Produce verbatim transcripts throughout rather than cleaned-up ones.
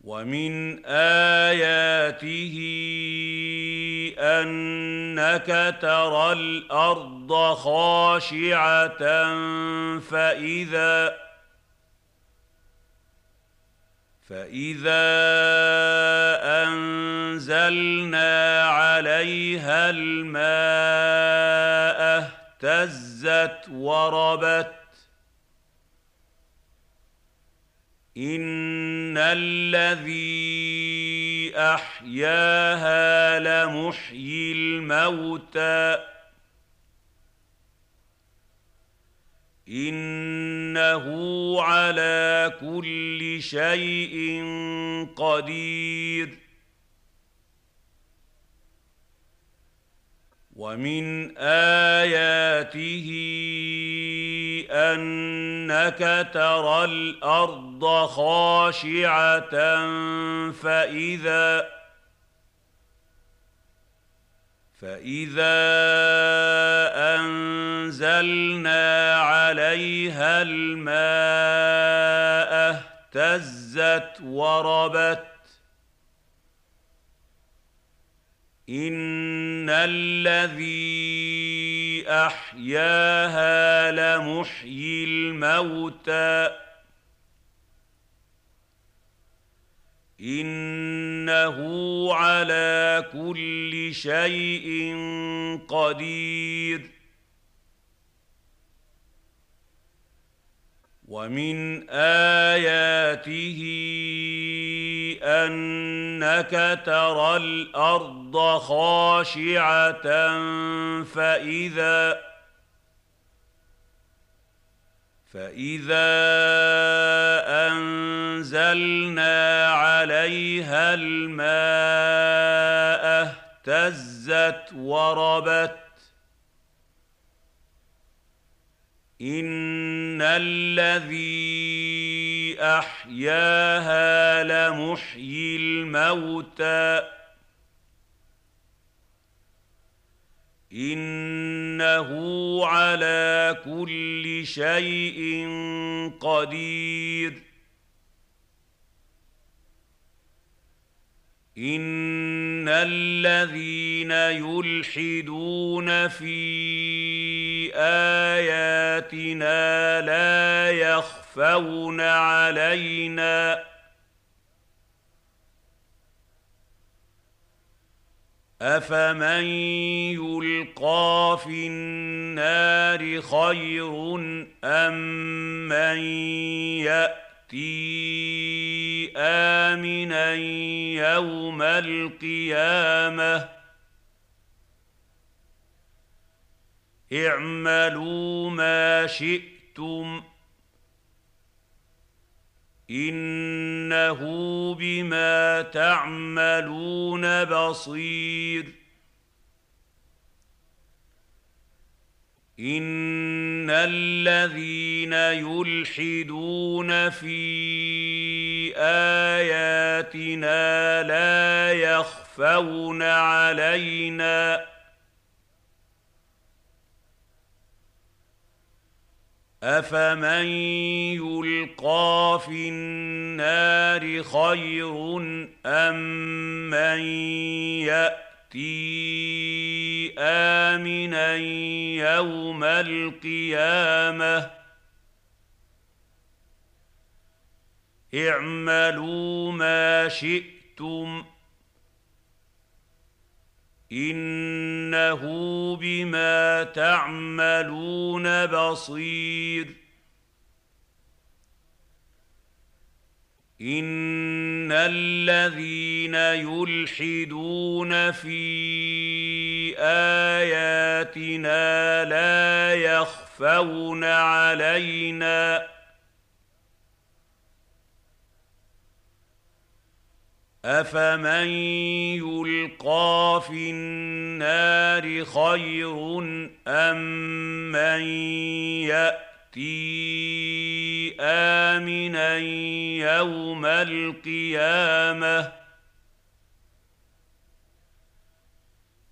ومن آياته أنك ترى الأرض خاشعة فإذا فإذا أنزلنا عليها الماء اهتزت وربت إن الذي أحياها لمحيي الموتى إنه على كل شيء قدير. ومن آياته أنك ترى الأرض خاشعة فإذا فإذا أنزلنا عليها الماء اهتزت وربت إن الذي أحياها لمحيي الموتى إنه على كل شيء قدير. ومن آياته أنك ترى الأرض خاشعة فإذا فإذا أنزلنا عليها الماء اهتزت وربت إن الذي أحياها لمحيي الموتى إنه على كل شيء قدير. إن الذين يلحدون في آياتنا لا يخفون علينا أفمن يلقى في النار خير أم من يأتي آمنا يوم القيامة اعملوا ما شئتم إنه بما تعملون بصير. إن الذين يلحدون في آياتنا لا يخفون علينا أفمن يلقى في النار خير أم من يأتي آمنا يوم القيامة اعملوا ما شئتم إنه بما تعملون بصير. إن الذين يلحدون في آياتنا لا يخفون علينا أفمن يلقى في النار خير أم من يأتي آمنا يوم القيامة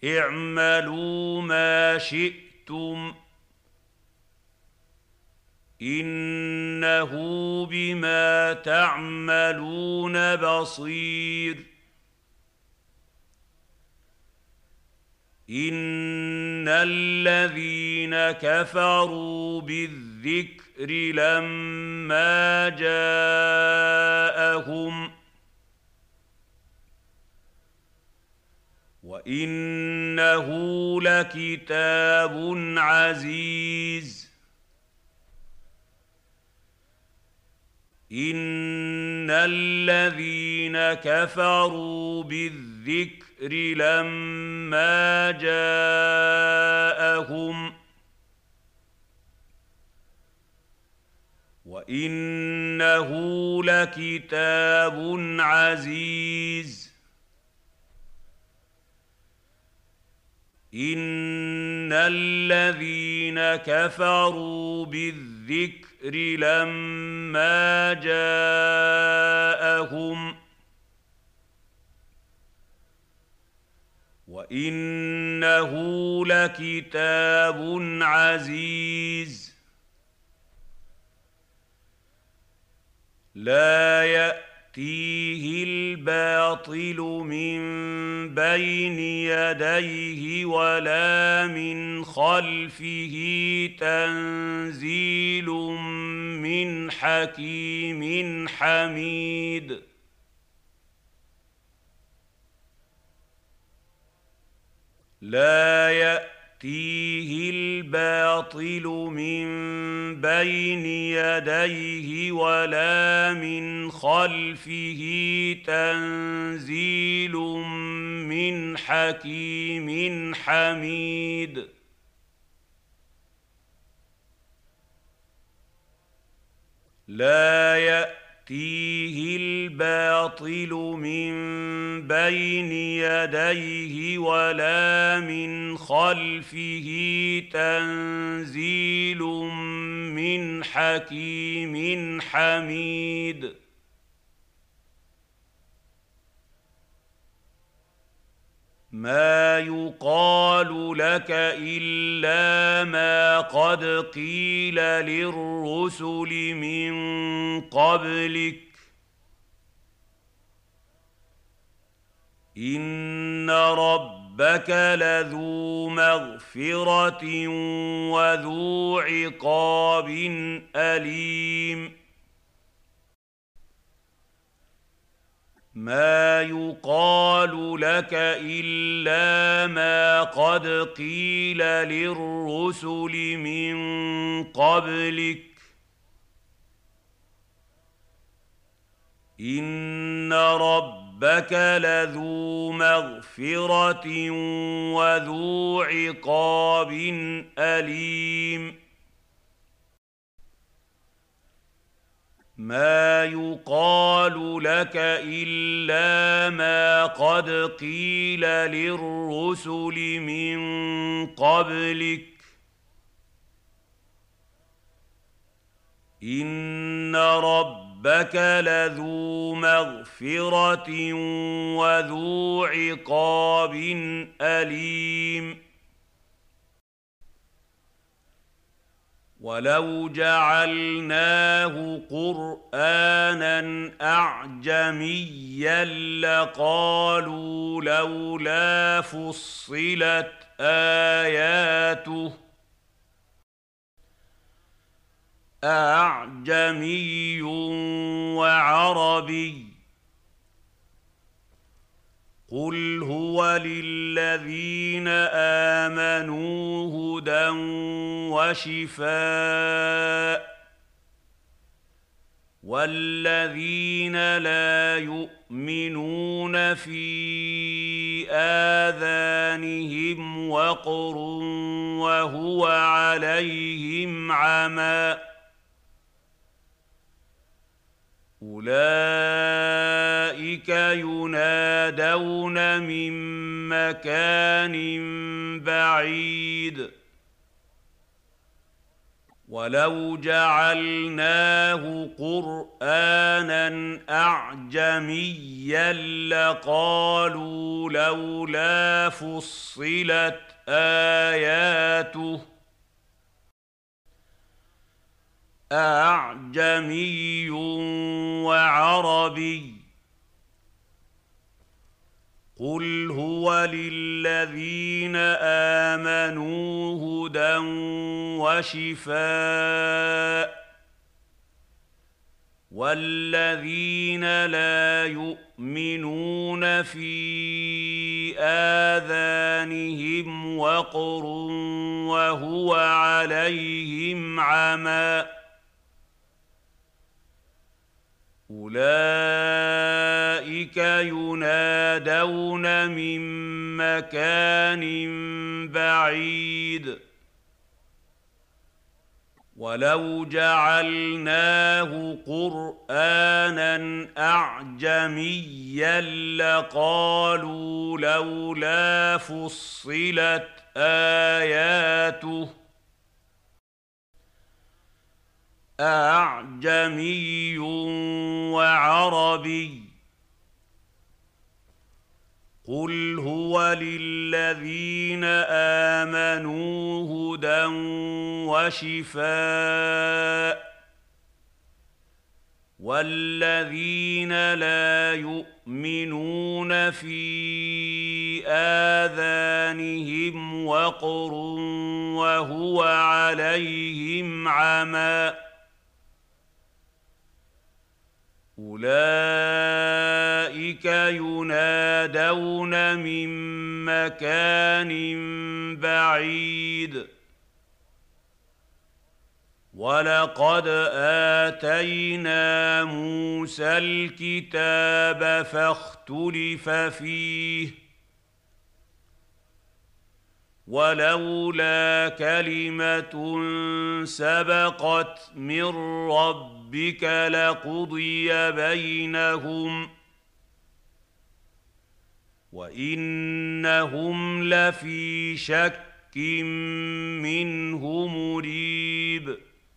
اعملوا ما شئتم إنه بما تعملون بصير إن الذين كفروا بالذكر لما جاءهم وإنه لكتاب عزيز إن الذين كفروا بالذكر لما جاءهم وإنه لكتاب عزيز إن الذين كفروا بالذكر لما جاءهم وإنه لكتاب عزيز لا يأتيه الباطل من بين يديه ولا من خلفه تنزيل من حكيم حميد لا يأتيه الباطل من بين يديه ولا من خلفه تنزيل من حكيم حميد لا يأتيه الباطل من بين يديه ولا من خلفه تنزيل من حكيم حميد ما يقال لك إلا ما قد قيل للرسل من قبلك إن ربك لذو مغفرة وذو عقاب أليم ما يقال لك إلا ما قد قيل للرسل من قبلك إن ربك لذو مغفرة وذو عقاب أليم ما يقال لك إلا ما قد قيل للرسل من قبلك إن ربك لذو مغفرة وذو عقاب أليم ولو جعلناه قرآنا أعجميا لقالوا لولا فصلت آياته أعجمي وعربي قل هو للذين آمنوا هدى وشفاء والذين لا يؤمنون في آذانهم وقر وهو عليهم عمى أولئك ينادون من مكان بعيد ولو جعلناه قرآنا أعجميا لقالوا لولا فصلت آياته أأعجمي وعربي قل هو للذين آمنوا هدى وشفاء والذين لا يؤمنون في آذانهم وقر وهو عليهم عمى أولئك ينادون من مكان بعيد ولو جعلناه قرآناً أعجمياً لقالوا لولا فصلت آياته أأعجمي وعربي قل هو للذين آمنوا هدى وشفاء والذين لا يؤمنون في آذانهم وقر وهو عليهم عمى أولئك ينادون من مكان بعيد ولقد آتينا موسى الكتاب فاختلف فيه ولولا كلمة سبقت من ربك لقضي بينهم وإنهم لفي شك منه مريب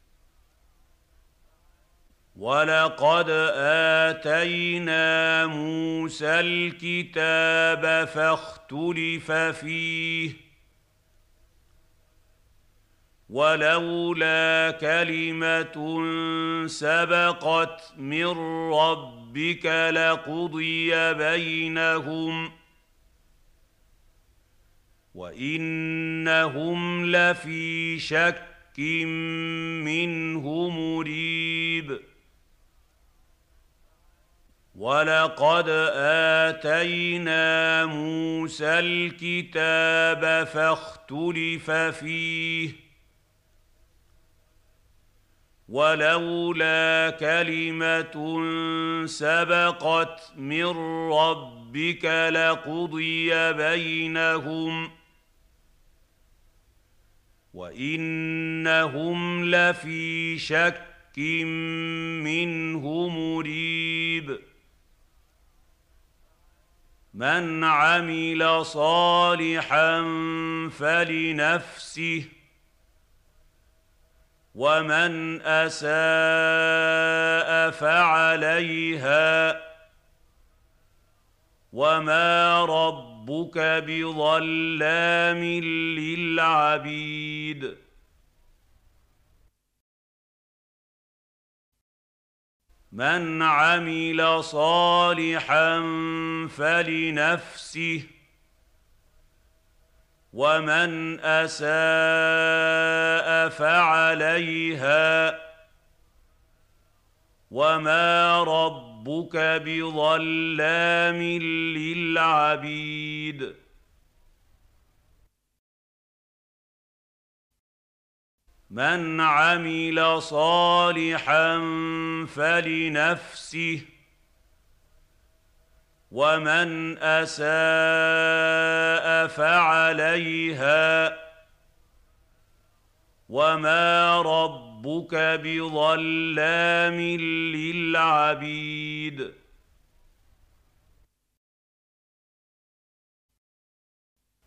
ولقد آتينا موسى الكتاب فاختلف فيه ولولا كلمة سبقت من ربك لقضي بينهم وإنهم لفي شك منه مريب ولقد آتينا موسى الكتاب فاختلف فيه ولولا كلمة سبقت من ربك لقضي بينهم وإنهم لفي شك منه مريب من عمل صالحا فلنفسه ومن أساء فعليها وما ربك بظلام للعبيد من عمل صالحا فلنفسه ومن أساء فعليها وما ربك بظلام للعبيد من عمل صالحا فلنفسه ومن أساء فعليها وما ربك بظلام للعبيد